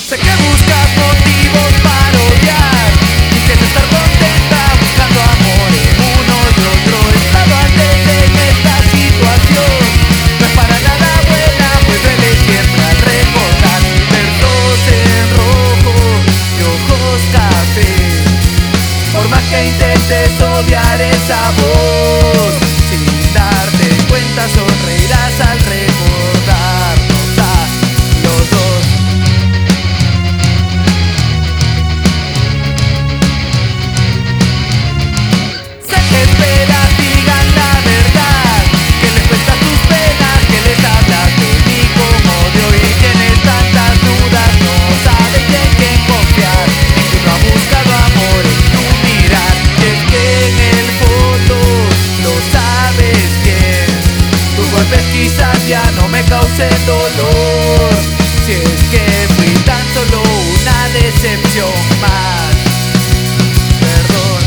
Sé que buscas motivos para odiar, dices estar contenta buscando amor en uno y otro estado antes en esta situación. No es para nada buena, pues duele siempre al recordar versos en rojo y ojos café. Por más que intentes odiar esa voz, sin darte cuenta sonreirás al recordarnos a los dos. Sé que esperas digan la verdad, que les cuentas tus penas, que les hablas de mí como de hoy. Tienes tantas dudas, no sabes en quién confiar. Ninguno ha buscado amor en tu mirar, y es que en el fondo lo sabes bien. Tus golpes quizás ya no me causen dolor, si es que fui tan solo una decepción más. Perdón.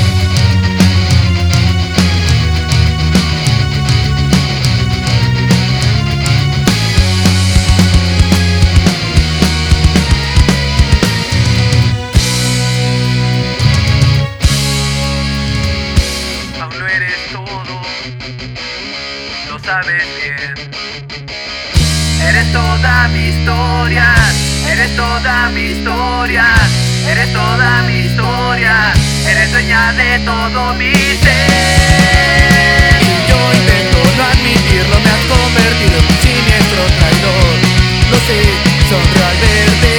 Aún no eres todo, lo sabes bien. Eres toda mi historia, eres toda mi historia, eres toda mi historia, eres dueña de todo mi ser. Y yo intento no admitirlo, me has convertido en un siniestro traidor. Lo sé, sonrío al verte.